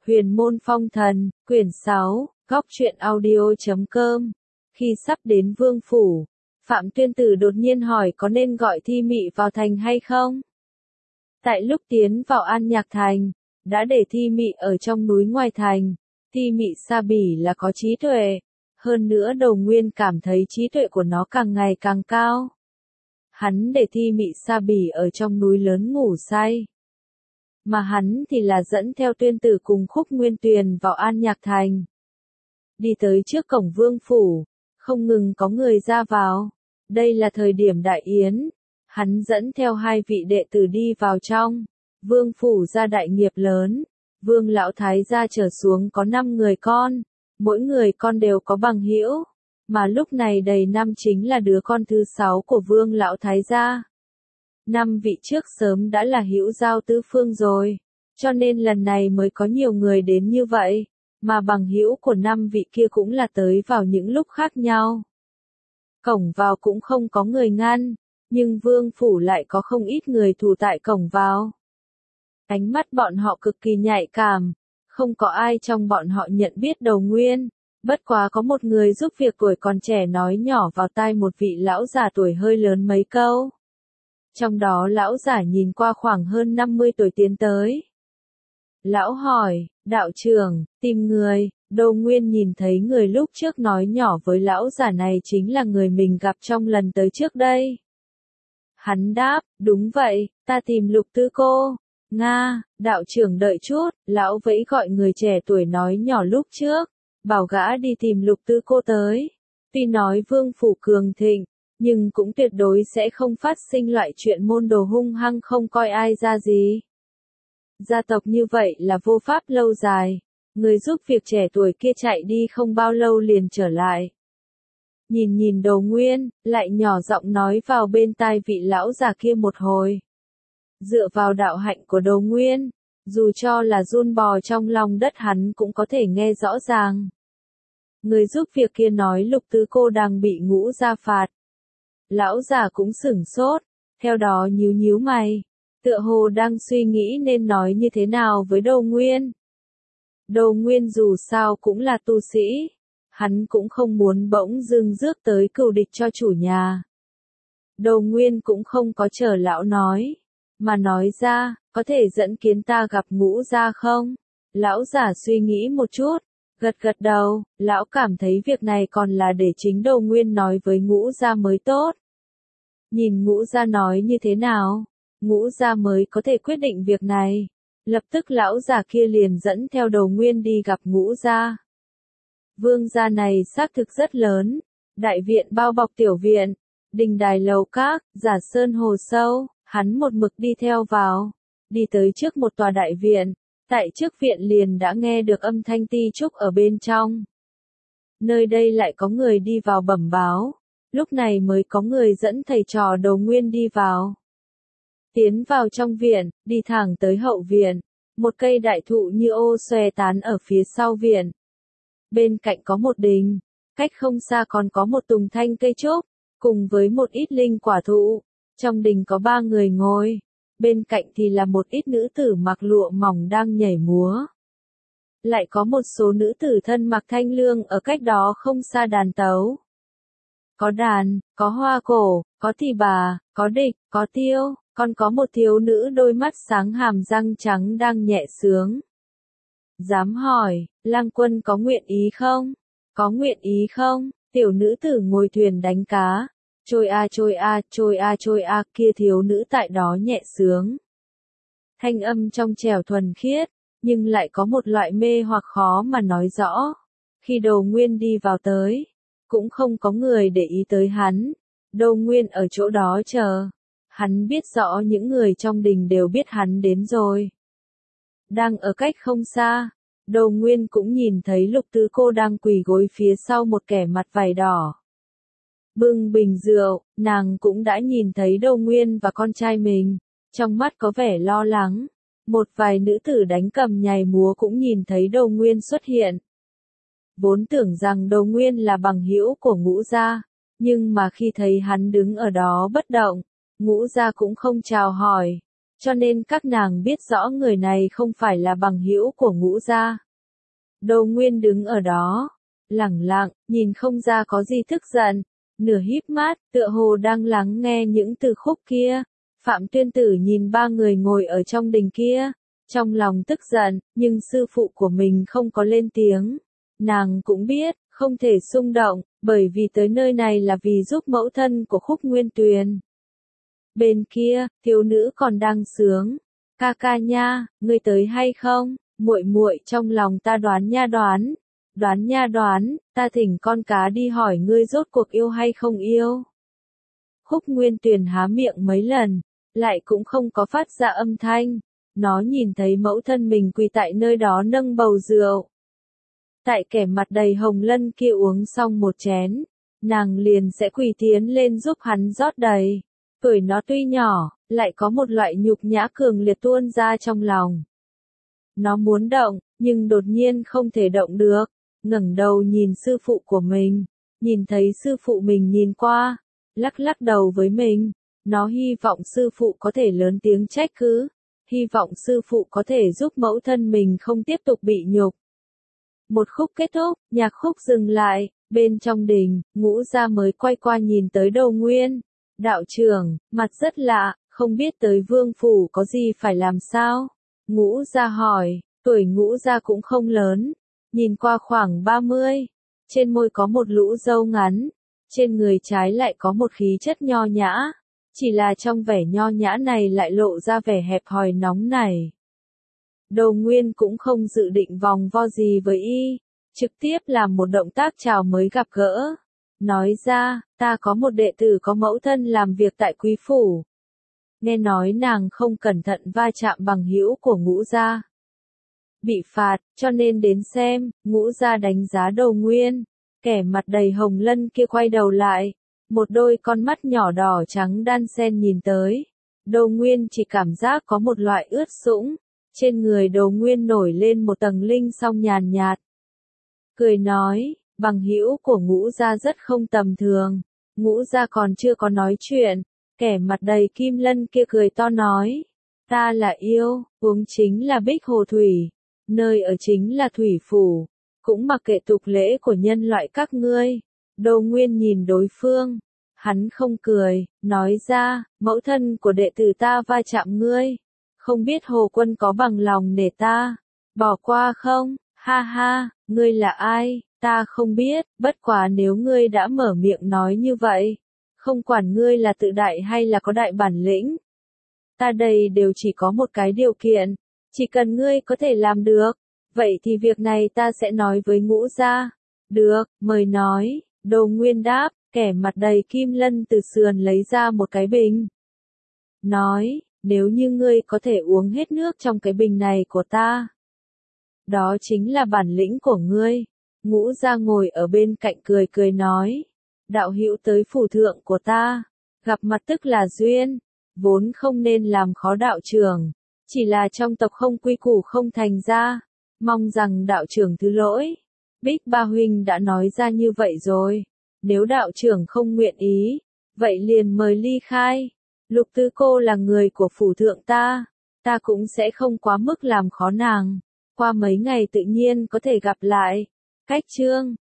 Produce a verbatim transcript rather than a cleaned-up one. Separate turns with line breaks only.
Huyền môn phong thần, quyển sáu, góc truyện audio chấm com. Khi sắp đến vương phủ, Phạm Tuyên Tử đột nhiên hỏi có nên gọi Thi Mị vào thành hay không? Tại lúc tiến vào An Nhạc Thành, đã để Thi Mị ở trong núi ngoài thành. Thi Mị Sa Bỉ là có trí tuệ, hơn nữa Đầu Nguyên cảm thấy trí tuệ của nó càng ngày càng cao. Hắn để Thi Mị Sa Bỉ ở trong núi lớn ngủ say. Mà hắn thì là dẫn theo Tuyên Tử cùng Khúc Nguyên Tuyền vào An Nhạc Thành. Đi tới trước cổng vương phủ, không ngừng có người ra vào. Đây là thời điểm đại yến. Hắn dẫn theo hai vị đệ tử đi vào trong. Vương phủ ra đại nghiệp lớn. Vương lão thái gia trở xuống có năm người con. Mỗi người con đều có bằng hữu. Mà lúc này đầy năm chính là đứa con thứ sáu của vương lão thái gia. Năm vị trước sớm đã là hữu giao tứ phương rồi, cho nên lần này mới có nhiều người đến như vậy, mà bằng hữu của năm vị kia cũng là tới vào những lúc khác nhau. Cổng vào cũng không có người ngăn, nhưng vương phủ lại có không ít người thủ tại cổng vào. Ánh mắt bọn họ cực kỳ nhạy cảm, không có ai trong bọn họ nhận biết Đầu Nguyên, bất quá có một người giúp việc tuổi còn trẻ nói nhỏ vào tai một vị lão già tuổi hơi lớn mấy câu. Trong đó lão giả nhìn qua khoảng hơn năm mươi tuổi tiến tới. Lão hỏi, đạo trưởng, tìm người. Đầu Nguyên nhìn thấy người lúc trước nói nhỏ với lão giả này chính là người mình gặp trong lần tới trước đây. Hắn đáp, đúng vậy, ta tìm Lục Tư cô. Nga, đạo trưởng đợi chút, lão vẫy gọi người trẻ tuổi nói nhỏ lúc trước, bảo gã đi tìm Lục Tư cô tới. Tuy nói vương phủ cường thịnh, nhưng cũng tuyệt đối sẽ không phát sinh loại chuyện môn đồ hung hăng không coi ai ra gì. Gia tộc như vậy là vô pháp lâu dài. Người giúp việc trẻ tuổi kia chạy đi không bao lâu liền trở lại. Nhìn nhìn Đầu Nguyên, lại nhỏ giọng nói vào bên tai vị lão già kia một hồi. Dựa vào đạo hạnh của Đầu Nguyên, dù cho là giun bò trong lòng đất hắn cũng có thể nghe rõ ràng. Người giúp việc kia nói Lục Tư cô đang bị Ngũ gia phạt. Lão già cũng sửng sốt, theo đó nhíu nhíu mày, tựa hồ đang suy nghĩ nên nói như thế nào với Đầu Nguyên. Đầu Nguyên dù sao cũng là tu sĩ, hắn cũng không muốn bỗng dưng rước tới cừu địch cho chủ nhà. Đầu Nguyên cũng không có chờ lão nói, mà nói ra, có thể dẫn kiến ta gặp Ngũ gia không? Lão giả suy nghĩ một chút, gật gật đầu, lão cảm thấy việc này còn là để chính Đầu Nguyên nói với Ngũ gia mới tốt. Nhìn Ngũ gia nói như thế nào, Ngũ gia mới có thể quyết định việc này. Lập tức lão già kia liền dẫn theo Đầu Nguyên đi gặp Ngũ gia. Vương gia này xác thực rất lớn, đại viện bao bọc tiểu viện, đình đài lầu các, giả sơn hồ sâu, hắn một mực đi theo vào, đi tới trước một tòa đại viện, tại trước viện liền đã nghe được âm thanh ti trúc ở bên trong. Nơi đây lại có người đi vào bẩm báo, lúc này mới có người dẫn thầy trò Đầu Nguyên đi vào. Tiến vào trong viện, đi thẳng tới hậu viện, một cây đại thụ như ô xòe tán ở phía sau viện. Bên cạnh có một đình, cách không xa còn có một tùng thanh cây trúc, cùng với một ít linh quả thụ. Trong đình có ba người ngồi, bên cạnh thì là một ít nữ tử mặc lụa mỏng đang nhảy múa. Lại có một số nữ tử thân mặc thanh lương ở cách đó không xa đàn tấu. Có đàn, có hoa cổ, có tỳ bà, có địch, có tiêu, còn có một thiếu nữ đôi mắt sáng hàm răng trắng đang nhẹ sướng. Dám hỏi, lang quân có nguyện ý không? Có nguyện ý không? Tiểu nữ tử ngồi thuyền đánh cá. Trôi a trôi a, trôi a trôi a, kia thiếu nữ tại đó nhẹ sướng. Thanh âm trong trẻo thuần khiết, nhưng lại có một loại mê hoặc khó mà nói rõ. Khi Đầu Nguyên đi vào tới, cũng không có người để ý tới hắn. Đầu Nguyên ở chỗ đó chờ. Hắn biết rõ những người trong đình đều biết hắn đến rồi. Đang ở cách không xa, Đầu Nguyên cũng nhìn thấy Lục Tư cô đang quỳ gối phía sau một kẻ mặt vải đỏ. Bưng bình rượu, nàng cũng đã nhìn thấy Đầu Nguyên và con trai mình, trong mắt có vẻ lo lắng. Một vài nữ tử đánh cầm nhảy múa cũng nhìn thấy Đầu Nguyên xuất hiện. Vốn tưởng rằng Đầu Nguyên là bằng hữu của Ngũ gia, nhưng mà khi thấy hắn đứng ở đó bất động, Ngũ gia cũng không chào hỏi, cho nên các nàng biết rõ người này không phải là bằng hữu của Ngũ gia. Đô Nguyên đứng ở đó, lẳng lặng, nhìn không ra có gì tức giận, nửa híp mắt, tựa hồ đang lắng nghe những từ khúc kia. Phạm Tuyên Tử nhìn ba người ngồi ở trong đình kia, trong lòng tức giận, nhưng sư phụ của mình không có lên tiếng. Nàng cũng biết, không thể xung động, bởi vì tới nơi này là vì giúp mẫu thân của Khúc Nguyên Tuyền. Bên kia, thiếu nữ còn đang sướng. Ca ca nha, ngươi tới hay không? Muội muội trong lòng ta đoán nha đoán. Đoán nha đoán, ta thỉnh con cá đi hỏi ngươi rốt cuộc yêu hay không yêu. Khúc Nguyên Tuyền há miệng mấy lần, lại cũng không có phát ra âm thanh. Nó nhìn thấy mẫu thân mình quỳ tại nơi đó nâng bầu rượu. Tại kẻ mặt đầy hồng lân kia uống xong một chén, nàng liền sẽ quỳ tiến lên giúp hắn rót đầy. Tuổi nó tuy nhỏ, lại có một loại nhục nhã cường liệt tuôn ra trong lòng. Nó muốn động, nhưng đột nhiên không thể động được. Ngẩng đầu nhìn sư phụ của mình, nhìn thấy sư phụ mình nhìn qua, lắc lắc đầu với mình. Nó hy vọng sư phụ có thể lớn tiếng trách cứ, hy vọng sư phụ có thể giúp mẫu thân mình không tiếp tục bị nhục. Một khúc kết thúc, nhạc khúc dừng lại, bên trong đình, Ngũ gia mới quay qua nhìn tới Đô Nguyên. Đạo trưởng, mặt rất lạ, không biết tới vương phủ có gì phải làm sao? Ngũ gia hỏi, tuổi Ngũ gia cũng không lớn, nhìn qua khoảng ba mươi, trên môi có một lũ râu ngắn, trên người trái lại có một khí chất nho nhã, chỉ là trong vẻ nho nhã này lại lộ ra vẻ hẹp hòi nóng nảy. Đô Nguyên cũng không dự định vòng vo gì với y, trực tiếp làm một động tác chào mới gặp gỡ. Nói ra, ta có một đệ tử có mẫu thân làm việc tại quý phủ. Nghe nói nàng không cẩn thận va chạm bằng hữu của Ngũ gia, bị phạt, cho nên đến xem. Ngũ gia đánh giá Đô Nguyên. Kẻ mặt đầy hồng lân kia quay đầu lại, một đôi con mắt nhỏ đỏ trắng đan xen nhìn tới. Đô Nguyên chỉ cảm giác có một loại ướt sũng. Trên người Đô Nguyên nổi lên một tầng linh song nhàn nhạt. Cười nói, bằng hữu của Ngũ gia rất không tầm thường. Ngũ gia còn chưa có nói chuyện, kẻ mặt đầy kim lân kia cười to nói, ta là yêu, uống chính là Bích Hồ Thủy, nơi ở chính là Thủy Phủ, cũng mặc kệ tục lễ của nhân loại các ngươi. Đô Nguyên nhìn đối phương, hắn không cười, nói ra, mẫu thân của đệ tử ta va chạm ngươi, không biết Hồ Quân có bằng lòng để ta bỏ qua không? Ha ha, ngươi là ai? Ta không biết, bất quá nếu ngươi đã mở miệng nói như vậy, không quản ngươi là tự đại hay là có đại bản lĩnh, ta đây đều chỉ có một cái điều kiện, chỉ cần ngươi có thể làm được, vậy thì việc này ta sẽ nói với Ngũ gia. Được, mời nói. Đô Nguyên đáp, kẻ mặt đầy kim lân từ sườn lấy ra một cái bình. Nói, nếu như ngươi có thể uống hết nước trong cái bình này của ta, đó chính là bản lĩnh của ngươi. Ngũ gia ngồi ở bên cạnh cười cười nói, đạo hữu tới phủ thượng của ta, gặp mặt tức là duyên, vốn không nên làm khó đạo trưởng, chỉ là trong tộc không quy củ không thành ra, mong rằng đạo trưởng thứ lỗi. Bích Ba huynh đã nói ra như vậy rồi, nếu đạo trưởng không nguyện ý, vậy liền mời ly khai. Lục Tứ cô là người của phủ thượng ta, ta cũng sẽ không quá mức làm khó nàng, qua mấy ngày tự nhiên có thể gặp lại. Cách chương